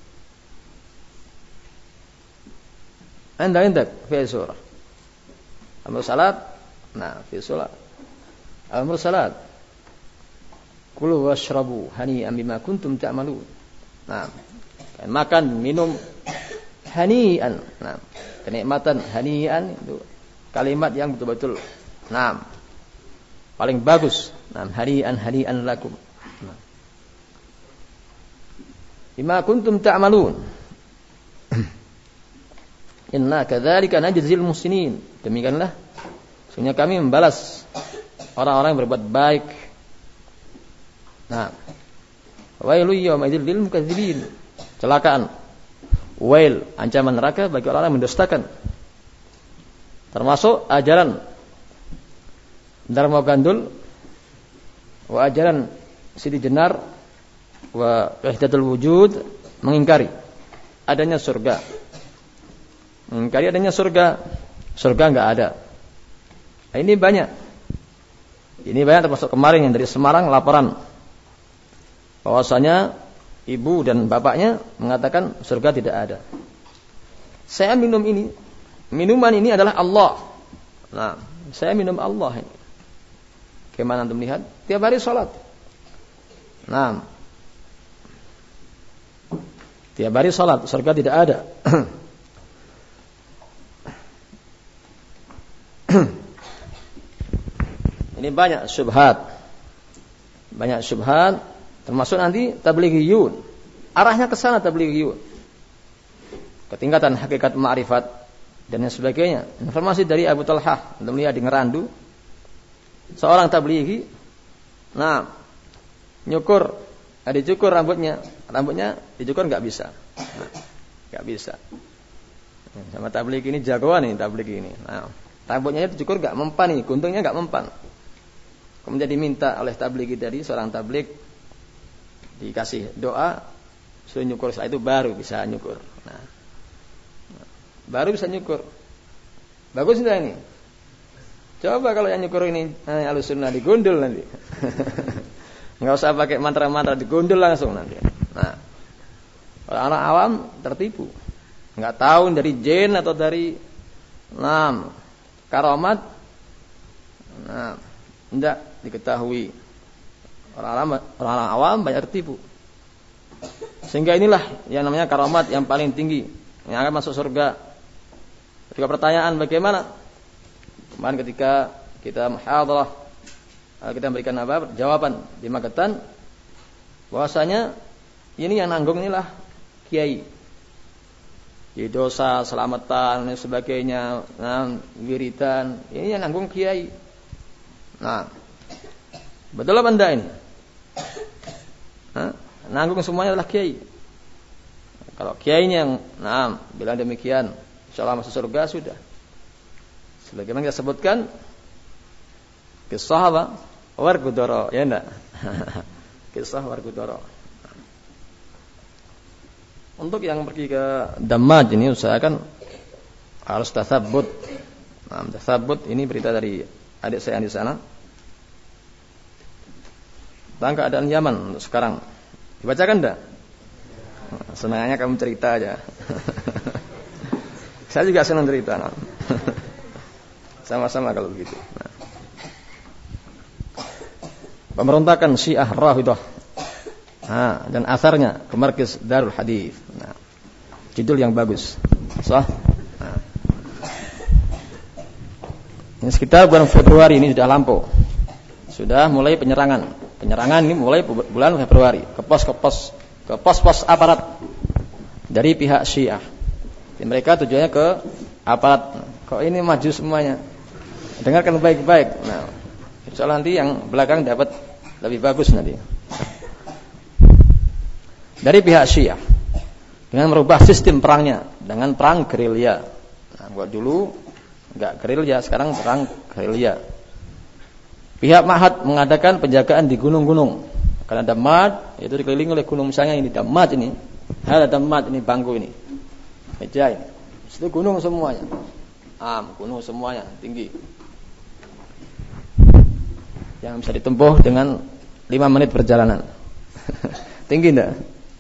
[SPEAKER 1] Anda andak fi surah. Amr salat. Nah, fi salat. Amr salat. Kulu washrabu hani'an bima kuntum ta'malun. Nah, makan, minum hani'an. Nah, kenikmatan hani'an itu kalimat yang betul-betul nah, paling bagus. Nah, hani'an hani'an lakum. Nah. Bima kuntum ta'malun. Inna kadzalika najzil muhsinin. Demikianlah sesungguhnya kami membalas orang-orang yang berbuat baik. Nah, wailul yawma idzil lil mukadzibin. Celakaan. Wail, ancaman neraka bagi orang yang mendustakan. Termasuk ajaran Dharma Gandul wa ajaran Siti Jenar wa wahdatul wujud mengingkari adanya surga. Mengingkari adanya surga. Surga enggak ada. Nah, ini banyak. Ini banyak termasuk kemarin yang dari Semarang laporan bahwasanya ibu dan bapaknya mengatakan surga tidak ada. Saya minum ini, minuman ini adalah Allah. Nah, saya minum Allah ini. Bagaimana antum lihat? Tiap hari sholat. Nah, tiap hari sholat, surga tidak ada. Ini banyak syubhat. Banyak syubhat. Termasuk nanti tablighiyun. Arahnya ke sana tablighiyun. Ketingkatan hakikat ma'rifat dan yang sebagainya. Informasi dari Abu Talhah, untuk melihat di Ngerandu, seorang tablighi, nah, nyukur, ada dicukur rambutnya, rambutnya dicukur enggak bisa. Enggak nah, bisa. Sama tablighi ini jagoan nih tablighi ini. Nah, rambutnya dicukur enggak mempan nih, guntungnya enggak mempan. Kemudian diminta oleh tablighi dari seorang tabligh dikasih doa suruh nyukur, setelah itu baru bisa nyukur. Nah, baru bisa nyukur. Bagus enggak ini? Coba kalau yang nyukur ini eh, Ahlussunnah digundul nanti. Enggak usah pakai mantra-mantra, digundul langsung nanti. Nah, orang awam tertipu. Enggak tahu dari jin atau dari nam karamat. Nah, enggak diketahui. Orang-orang orang awam banyak tertipu. Sehingga inilah yang namanya karamat yang paling tinggi, yang akan masuk surga. Ketika pertanyaan bagaimana? Kemarin ketika kita muhadharah, kita memberikan apa? Jawaban di Magetan, bahwasanya ini yang nanggung inilah kiai. Di dosa, selamatan dan sebagainya, nah, wiridan, ini yang nanggung kiai. Nah, betul apa enggak ini? Hah? Nanggung semuanya adalah kiai. Kalau kiainya yang nah, bilang demikian, insyaallah masuk surga sudah. Sebagaimana kita sebutkan kisah apa? Wargudoro, ya enggak? Kisah Wargudoro. Untuk yang pergi ke Damaj ini usahakan harus tasabbut. Nah, tasabbut ini berita dari adik saya yang di sana. Tentang keadaan Yaman untuk sekarang. Dibacakan enggak? Senangnya kamu cerita aja. Saya juga senang cerita. Nah. Sama-sama kalau begitu. Nah. Pemberontakan Syiah Rafidhah. Nah, dan asarnya ke markaz Darul Hadits. Nah. Judul yang bagus. Sah? Nah. Ini sekitar bulan Februari ini sudah lampau. Sudah mulai penyerangan. Penyerangan ini mulai bulan Februari ke pos ke pos ke pos-pos aparat dari pihak Syiah. Jadi mereka tujuannya ke aparat. Kok ini maju semuanya? Dengarkan baik-baik. Nah, insyaallah nanti yang belakang dapat lebih bagus nanti. Dari pihak Syiah dengan merubah sistem perangnya dengan perang gerilya. Nah, buat dulu enggak gerilya, sekarang perang gerilya. Pihak Ma'had mengadakan penjagaan di gunung-gunung. Karena Dammat itu dikelilingi oleh gunung, misalnya ini Dammat ini, ada Dammat ini bangku ini, meja ini, itu gunung semuanya, am gunung semuanya tinggi, yang bisa ditempuh dengan lima menit perjalanan. Tinggi enggak?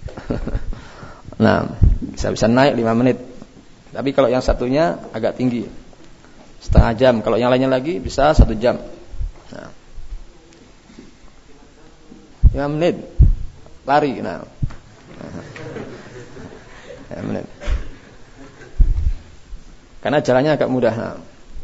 [SPEAKER 1] Nah, bisa bisa naik lima menit. Tapi kalau yang satunya agak tinggi, setengah jam. Kalau yang lainnya lagi bisa satu jam. Nah, lima menit lari. Nah, lima menit. Karena jalannya agak mudah. Nah.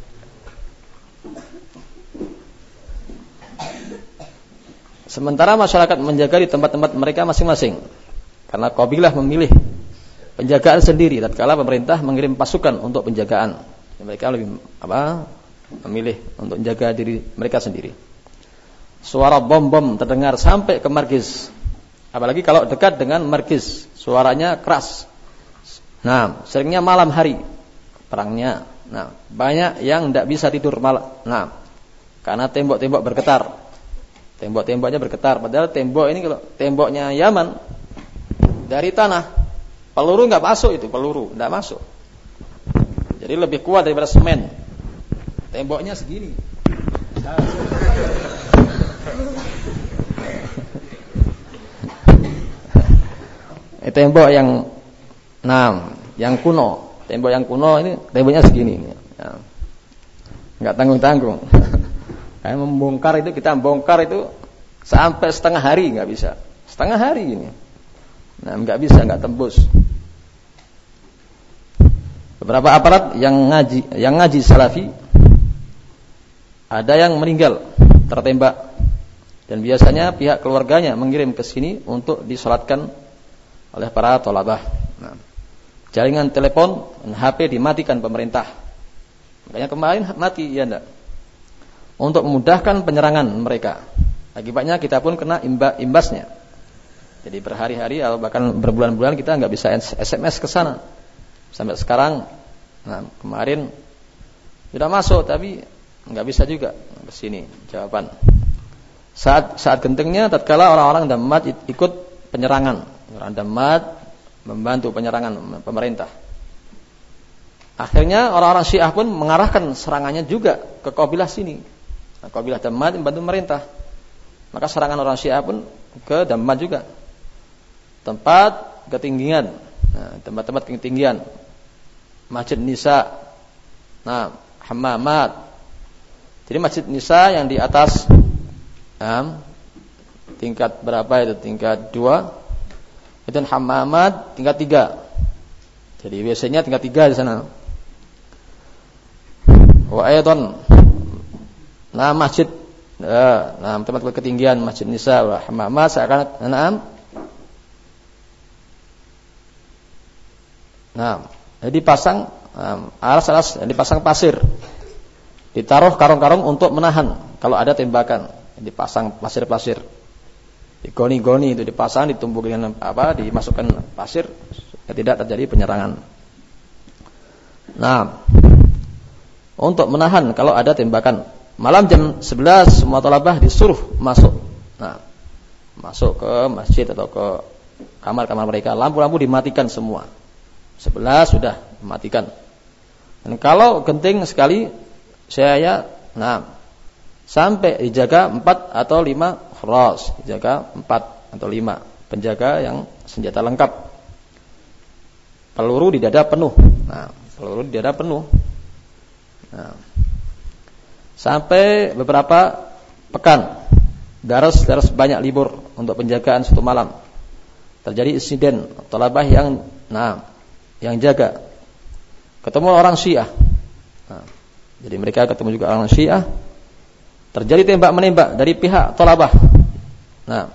[SPEAKER 1] Sementara masyarakat menjaga di tempat-tempat mereka masing-masing. Karena kabilah memilih penjagaan sendiri. Tatkala pemerintah mengirim pasukan untuk penjagaan, mereka lebih apa? Memilih untuk menjaga diri mereka sendiri. Suara bom-bom terdengar sampai ke markis. Apalagi kalau dekat dengan markis, suaranya keras. Nah, seringnya malam hari perangnya. Nah, banyak yang tidak bisa tidur malam. Nah, karena tembok-tembok bergetar. Tembok-temboknya bergetar. Padahal tembok ini kalau temboknya Yaman dari tanah, peluru nggak masuk itu, peluru nggak masuk. Jadi lebih kuat daripada semen. Temboknya segini. Ini tembok yang nah, yang kuno. Tembok yang kuno ini temboknya segini. Ya. Nggak tanggung-tanggung. Kayak membongkar itu, kita membongkar itu sampai setengah hari nggak bisa. Setengah hari ini. Nah, nggak bisa, nggak tembus. Beberapa aparat yang ngaji, yang ngaji salafi, ada yang meninggal tertembak, dan biasanya pihak keluarganya mengirim ke sini untuk disolatkan oleh para thalabah. Nah, jaringan telepon dan H P dimatikan pemerintah. Makanya kemarin mati, ya enggak? Untuk memudahkan penyerangan mereka. Akibatnya kita pun kena imba, imbasnya. Jadi berhari-hari atau bahkan berbulan-bulan kita nggak bisa S M S ke sana. Sampai sekarang, nah kemarin sudah masuk tapi nggak bisa juga ke sini jawaban. Saat saat gentingnya tatkala orang-orang Dammat ikut penyerangan, orang Dammat membantu penyerangan pemerintah. Akhirnya orang-orang Syiah pun mengarahkan serangannya juga ke kabilah sini. Nah, kabilah Dammat membantu pemerintah. Maka serangan orang Syiah pun ke Dammat juga. Tempat ketinggian, nah, tempat-tempat ketinggian, Masjid Nisa, nah, Hammamat. Jadi Masjid Nisa yang di atas, nah, tingkat berapa itu? Tingkat dua. Itu Hammamat tingkat tiga. Jadi W C-nya tingkat tiga di sana. Wa aydan, nah masjid, nah tempat ketinggian Masjid Nisa wa Hammamat seakan enam. Nah, jadi dipasang um, alas-alas, dipasang pasir, ditaruh karung-karung untuk menahan kalau ada tembakan. Dipasang pasir-pasir, digoni-goni itu dipasang, ditumbuk dengan apa, dimasukkan pasir, tidak terjadi penyerangan. Nah, untuk menahan kalau ada tembakan. Malam jam sebelas semua thalabah disuruh masuk. Nah, masuk ke masjid atau ke kamar-kamar mereka, lampu-lampu dimatikan semua. Sebelas sudah mematikan. Dan kalau genting sekali, saya nah sampai dijaga empat atau lima khuras, dijaga empat atau lima penjaga yang senjata lengkap, peluru di dada penuh. Nah, peluru di dada penuh. Nah, sampai beberapa pekan, daras-daras banyak libur untuk penjagaan satu malam. Terjadi insiden thalabah yang, nah, yang jaga. Ketemu orang Syiah. Nah, jadi mereka ketemu juga orang Syiah. Terjadi tembak menembak dari pihak thalabah. Nah,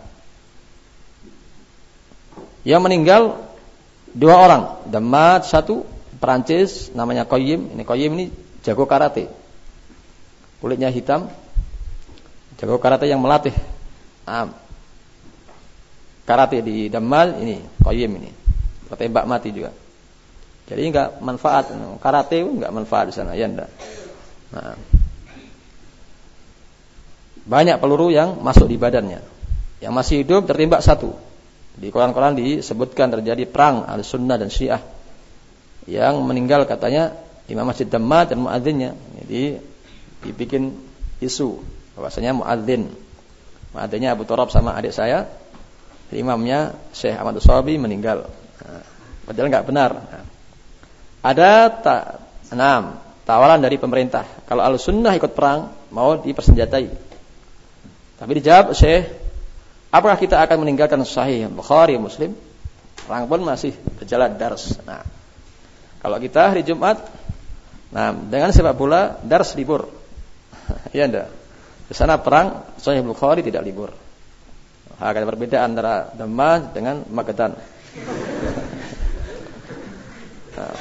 [SPEAKER 1] yang meninggal dua orang, Damat satu, Perancis namanya Qayyim. Ini Qayyim ini jago karate, kulitnya hitam, jago karate yang melatih ah, karate di Damat. Ini Qayyim ini tertembak mati juga. Jadi enggak manfaat karate, enggak manfaat di sana, ya enggak. Nah, banyak peluru yang masuk di badannya. Yang masih hidup tertembak satu. Di Quran-Quran disebutkan terjadi perang Ahlussunnah dan Syiah. Yang meninggal katanya Imam Masjid Damat dan muadzinnya. Jadi dibikin isu bahwasanya muadzin, muadzinnya Abu Turab sama adik saya, imamnya Syekh Ahmad Shabi meninggal. Nah, padahal enggak benar. Nah, ada tak enam tawaran dari pemerintah kalau Ahlussunnah ikut perang mau dipersenjatai. Tapi dijawab Syekh, apakah kita akan meninggalkan Sahih Bukhari Muslim? Perang pun masih berjalan dars. Nah, kalau kita hari Jumat, nah dengan sepak bola dars libur, ya enggak. Di sana perang Sahih Bukhari tidak libur. Ada perbedaan antara Damas dengan Magetan. Nah,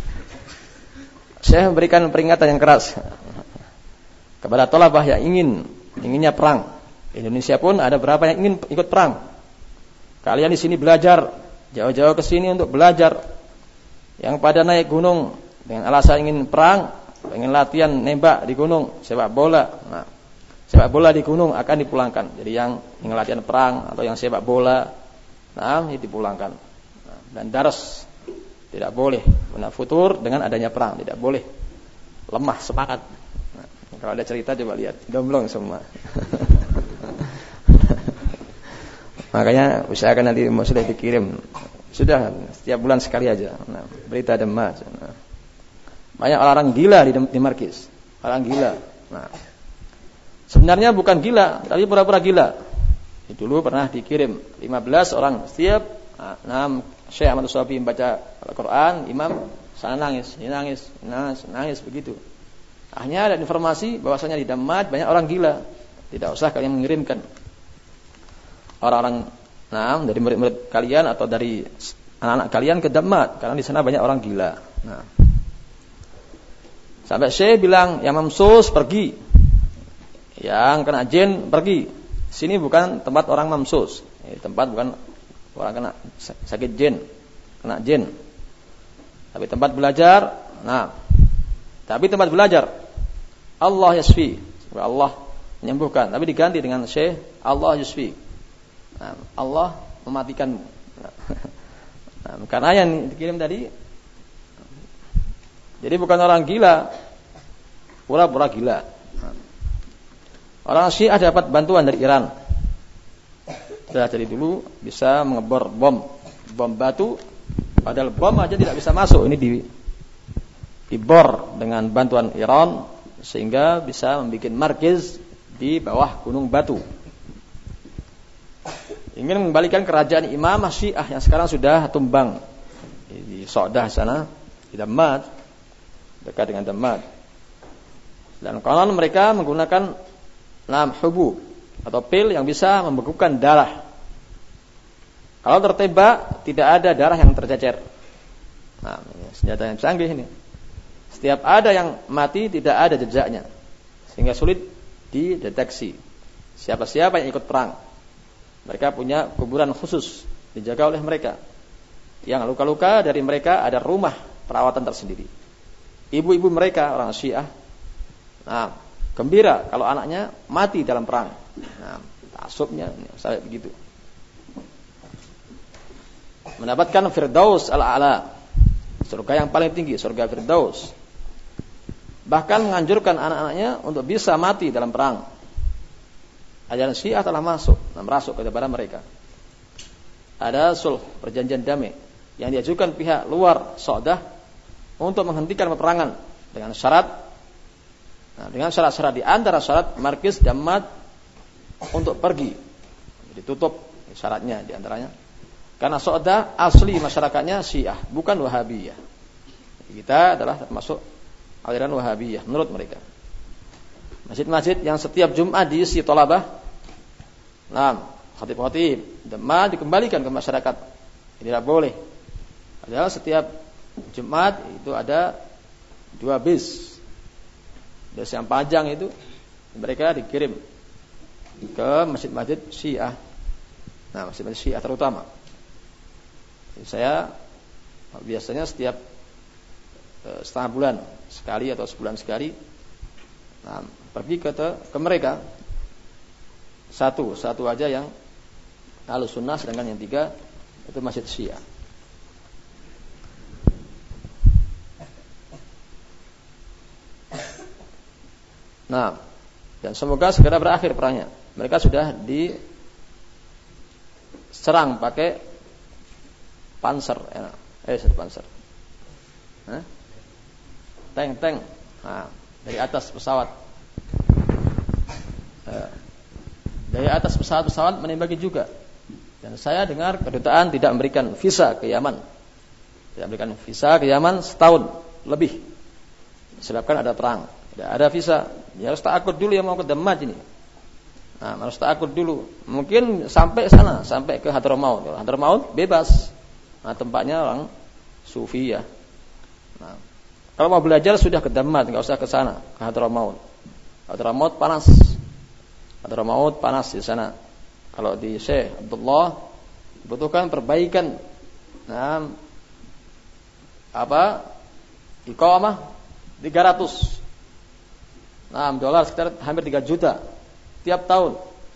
[SPEAKER 1] saya memberikan peringatan yang keras kepada thalabah yang ingin inginnya perang. Indonesia pun ada berapa yang ingin ikut perang. Kalian di sini belajar, jauh-jauh ke sini untuk belajar. Yang pada naik gunung dengan alasan ingin perang, ingin latihan nembak di gunung, sepak bola. Nah, sepak bola di gunung akan dipulangkan. Jadi yang ingin latihan perang atau yang sepak bola, nah, ini dipulangkan. Nah, dan dars tidak boleh punya futur dengan adanya perang, tidak boleh lemah semangat. Nah, kalau ada cerita coba lihat, domblong semua. Makanya usahakan nanti sudah dikirim, sudah setiap bulan sekali aja. Nah, berita Damas. Nah, banyak orang gila di, di markis, orang gila. Nah, sebenarnya bukan gila, tapi pura-pura gila. Dulu pernah dikirim lima belas orang setiap enam Syekh Ahmad Shabi membaca Al-Quran, imam sana nangis, ini nangis, nangis, nangis begitu. Akhirnya ada informasi bahwasanya di Damat banyak orang gila. Tidak usah kalian mengirimkan orang-orang, nah, dari murid-murid kalian atau dari anak-anak kalian ke Damat, karena di sana banyak orang gila. Nah, sampai Syekh bilang yang mamsus pergi, yang kena jin pergi. Sini bukan tempat orang mamsus, ini tempat bukan orang kena sakit jin, kena jin. Tapi tempat belajar, nah, tapi tempat belajar Allah yasfi, Allah menyembuhkan, tapi diganti dengan Syekh Allah yasfi. Nah, Allah mematikanmu. Nah, karena yang dikirim tadi, jadi bukan orang gila, pura-pura gila. Nah, orang Syiah dapat bantuan dari Iran. Sudah dari dulu bisa mengebor bom, bom batu, padahal bom aja tidak bisa masuk. Ini di dibor dengan bantuan Iran sehingga bisa membuat markiz di bawah gunung batu. Ingin mengembalikan kerajaan Imamah Syiah yang sekarang sudah tumbang di Saudah sana, di Damat, dekat dengan Damat. Dan konon mereka menggunakan nam hubub atau pil yang bisa membekukan darah. Kalau tertembak tidak ada darah yang tercecer. Nah, ini senjata yang canggih ini. Setiap ada yang mati tidak ada jejaknya, sehingga sulit dideteksi siapa-siapa yang ikut perang. Mereka punya kuburan khusus dijaga oleh mereka. Yang luka-luka dari mereka ada rumah perawatan tersendiri. Ibu-ibu mereka orang Syiah, nah, gembira kalau anaknya mati dalam perang. Nah, taksubnya sampai begitu. Mendapatkan Firdaus al-A'la, surga yang paling tinggi, surga Firdaus. Bahkan menganjurkan anak-anaknya untuk bisa mati dalam perang. Ajaran Syiah telah masuk dan merasuk kepada mereka. Ada sulh, perjanjian damai yang diajukan pihak luar Saudah untuk menghentikan peperangan dengan syarat, nah, dengan syarat-syarat di antara syarat markis Damat untuk pergi ditutup syaratnya di antaranya karena Saudah asli masyarakatnya Syiah bukan Wahabiyah. Kita adalah termasuk aliran Wahabiyah menurut mereka. Masjid-masjid yang setiap Jumat diisi thalabah, nah, khatib-khatib, Damat dikembalikan ke masyarakat. Tidak boleh. Padahal setiap Jumat itu ada dua bis. Bis yang panjang itu mereka dikirim ke masjid-masjid Syiah. Nah, masjid-masjid Syiah terutama. Jadi saya biasanya setiap eh, setengah bulan sekali atau sebulan sekali, nah, pergi ke ke mereka. Satu, satu aja yang Ahlus Sunnah, sedangkan yang tiga itu masjid Syiah. Nah, dan semoga segera berakhir perangnya. Mereka sudah diserang pakai panser, ya. eh, panser, Hah? tank-tank, nah, dari atas pesawat, eh, dari atas pesawat-pesawat menembaki juga. Dan saya dengar kedutaan tidak memberikan visa ke Yaman, tidak memberikan visa ke Yaman setahun lebih, disebabkan ada perang. Tidak ada visa, ya harus ta'akud dulu yang mau ke Damat ini. Nah, harus ta'akud dulu. Mungkin sampai sana, sampai ke Hadramaut. Kalau Hadramaut bebas. Nah, tempatnya orang Sufi ya. Nah, kalau mau belajar sudah ke Damat, enggak usah ke sana, ke Hadramaut. Hadramaut panas. Hadramaut panas di sana. Kalau di Syekh Abdullah dibutuhkan perbaikan. Nah, apa? Iqamah tiga ratus. Nah, dolar sekitar hampir tiga juta tiap tahun.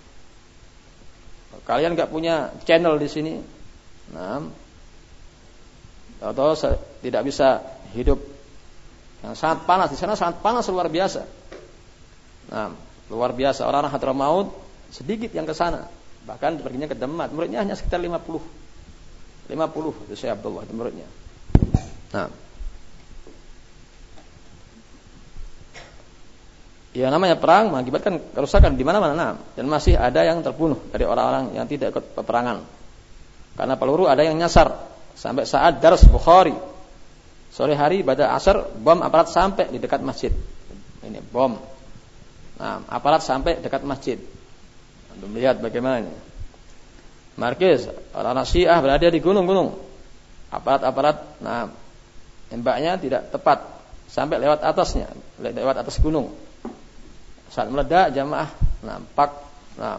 [SPEAKER 1] Kalian enggak punya channel di sini, nah, atau tidak bisa hidup yang sangat panas di sana, sangat panas luar biasa. Nah, luar biasa. Orang-orang Hadramaut sedikit yang ke sana, bahkan perginya ke Damat. Muridnya hanya sekitar lima puluh, lima puluh itu Syekh Abdullah itu muridnya. Nah, ya namanya perang mengakibatkan kerusakan di mana-mana. Nah, dan masih ada yang terbunuh dari orang-orang yang tidak ikut peperangan. Karena peluru ada yang nyasar. Sampai saat dars Bukhari sore hari pada asar, bom aparat sampai di dekat masjid. Ini bom. Nah, aparat sampai dekat masjid. Untuk melihat bagaimana ini. Markis orang-orang Syiah berada di gunung-gunung. Aparat-aparat, nah, tembaknya tidak tepat sampai lewat atasnya, lewat atas gunung. Saat meledak jamaah nampak, nah,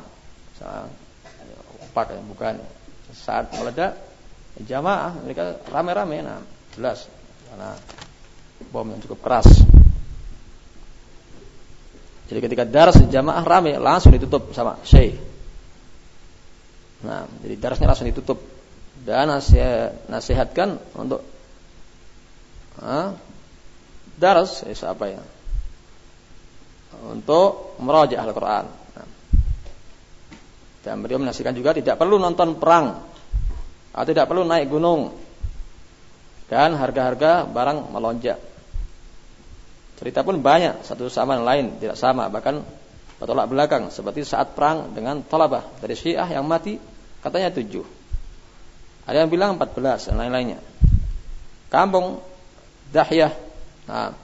[SPEAKER 1] pak yang bukan. Saat meledak jamaah mereka rame-rame, nah, jelas karena bom yang cukup keras. Jadi ketika dars jamaah rame langsung ditutup sama syekh. Nah, jadi darsnya langsung ditutup dan nasihat, nasihatkan untuk ah, dars eh, apa ya? Untuk meraja Al-Quran. Nah. Dan beliau menasihatkan juga tidak perlu nonton perang, atau tidak perlu naik gunung, dan harga-harga barang melonjak. Cerita pun banyak, satu sama lain tidak sama, bahkan bertolak belakang. Seperti saat perang dengan Thalabah dari Syiah yang mati katanya tujuh, ada yang bilang empat belas dan lain-lainnya. Kampung Dahyah, nah,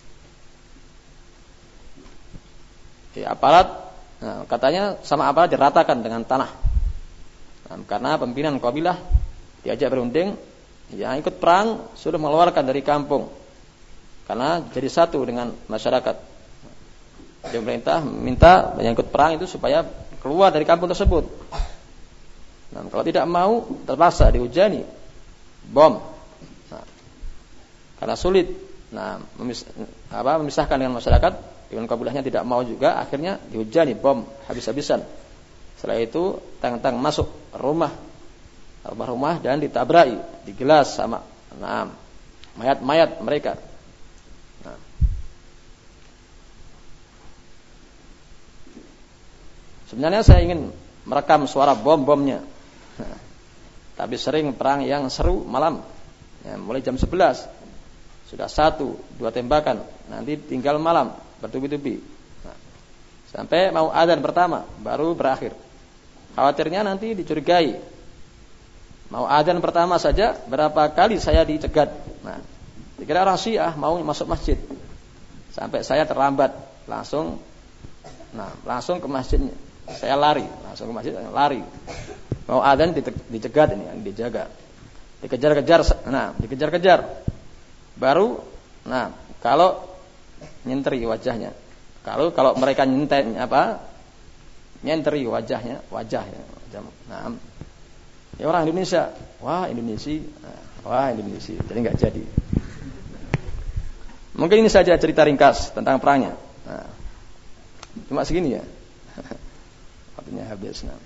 [SPEAKER 1] aparat, nah, katanya sama aparat diratakan dengan tanah. Nah, karena pimpinan kabilah diajak berunding, yang ikut perang sudah mengeluarkan dari kampung karena jadi satu dengan masyarakat. Jadi pemerintah minta yang ikut perang itu supaya keluar dari kampung tersebut. Nah, kalau tidak mau terpaksa dihujani bom. Nah, karena sulit, nah, memis- apa, memisahkan dengan masyarakat. Dengan kabilahnya tidak mau juga, akhirnya dihujani bom habis-habisan. Setelah itu tang-tang masuk rumah rumah-rumah dan ditabrai, digelas sama nah, mayat-mayat mereka. Nah. Sebenarnya saya ingin merekam suara bom-bomnya, nah, tapi sering perang yang seru malam, ya, mulai jam sebelas Sudah satu, dua tembakan, nanti tinggal malam bertubi-tubi. Nah, sampai mau adzan pertama baru berakhir. Khawatirnya nanti dicurigai. Mau adzan pertama saja berapa kali saya dicegat. Nah, dikira orang Syiah mau masuk masjid. Sampai saya terlambat, langsung nah, langsung ke masjidnya. Saya lari, langsung ke masjid, lari. Mau adzan dicegat ini, yang dijaga. Dikejar-kejar, nah, dikejar-kejar. Baru nah, kalau nyenteri wajahnya. Kalau kalau mereka nyentet apa? Nyenteri wajahnya, wajahnya. Nah, ya orang Indonesia, wah Indonesia, wah Indonesia. Jadi enggak jadi. Mungkin ini saja cerita ringkas tentang perangnya. Nah, cuma segini ya. Waktunya habis. Nah.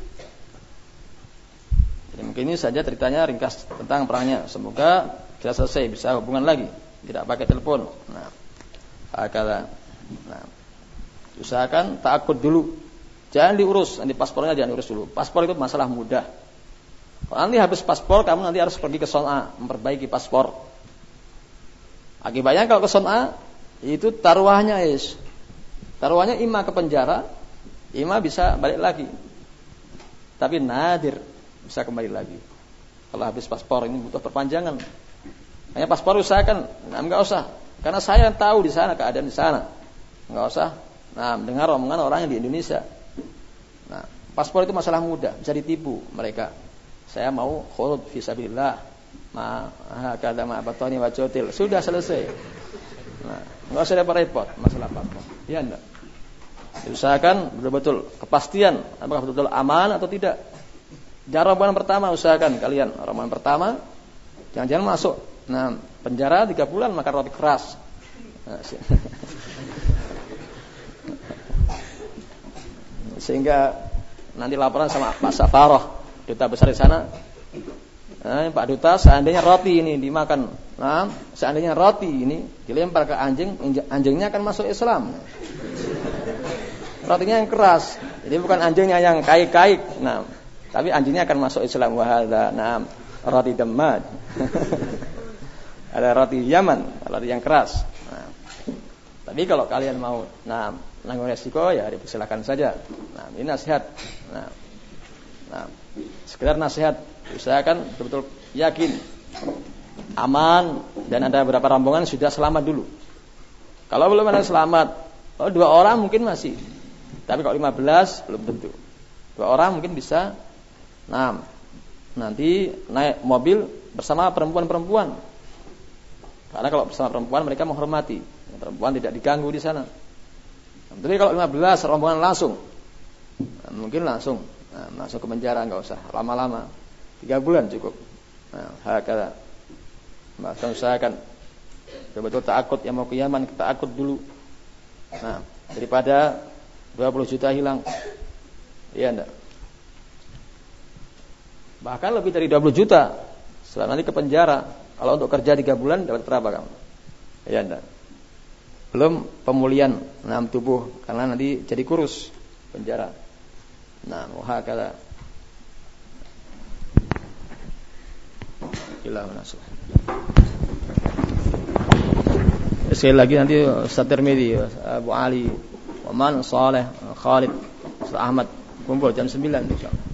[SPEAKER 1] Jadi mungkin ini saja ceritanya ringkas tentang perangnya. Semoga bisa selesai, bisa hubungan lagi, tidak pakai telepon. Nah, akala. Nah, usahakan takut dulu, jangan diurus, nanti paspornya jangan diurus dulu. Paspor itu masalah mudah. Kalau nanti habis paspor, kamu nanti harus pergi ke Son'a memperbaiki paspor. Akibatnya kalau ke Son'a itu taruhannya is, taruhannya ima ke penjara, ima bisa balik lagi. Tapi nadir bisa kembali lagi. Kalau habis paspor ini butuh perpanjangan. Hanya paspor usahakan, nah, enggak usah, karena saya yang tahu di sana keadaan di sana, enggak usah. Nah, mendengar omongan orang yang di Indonesia. Nah, paspor itu masalah mudah, bisa ditipu mereka. Saya mau khurud fi sabilillah, ma hakada ma batani wa jotil, sudah selesai. Nah, enggak usah repot-repot masalah paspor. Iya enggak? Usahakan betul-betul kepastian apakah betul-betul aman atau tidak. Jangan rombongan pertama, usahakan kalian rombongan pertama jangan-jangan masuk. Nah, penjara tiga bulan makan roti keras. Nah, sehingga nanti laporan sama Pak Safaroh, duta besar di sana. Nah, Pak Duta, seandainya roti ini dimakan, nah, seandainya roti ini dilempar ke anjing, anjingnya akan masuk Islam. Rotinya yang keras, jadi bukan anjingnya yang kaik-kaik. Nah, tapi anjingnya akan masuk Islam. Wahada, nah, roti damad. Ada roti Yaman, roti yang keras. Nah, tapi kalau kalian mau, nah, nanggung resiko ya dipersilakan saja. Nah, ini nasihat. Nah, nah, sekedar nasihat. Usahakan betul-betul yakin aman dan ada beberapa rombongan sudah selamat dulu. Kalau belum ada selamat, oh, dua orang mungkin masih. Tapi kalau lima belas belum tentu. Dua orang mungkin bisa. Nah, nanti naik mobil bersama perempuan-perempuan. Karena kalau bersama perempuan mereka menghormati, perempuan tidak diganggu di sana. Tapi kalau lima belas rombongan langsung, nah, mungkin langsung, nah, langsung ke penjara, nggak usah lama-lama, tiga bulan cukup. Nah, hakala, maka usahakan betul-betul takut yang mau ke Yaman, kita takut dulu. Nah, daripada dua puluh juta hilang, iya enggak? Bahkan lebih dari dua puluh juta, setelah nanti ke penjara. Kalau untuk kerja tiga bulan dapat berapa kamu? Ya enggak. Belum pemulihan enam tubuh karena nanti jadi kurus penjara. Nah, wahakala. Ilah nasrah. Sekali lagi nanti Ustaz Tirmidzi, Abu Ali, Waman, Saleh, Khalid, Ustaz Ahmad kumpul jam sembilan insyaallah.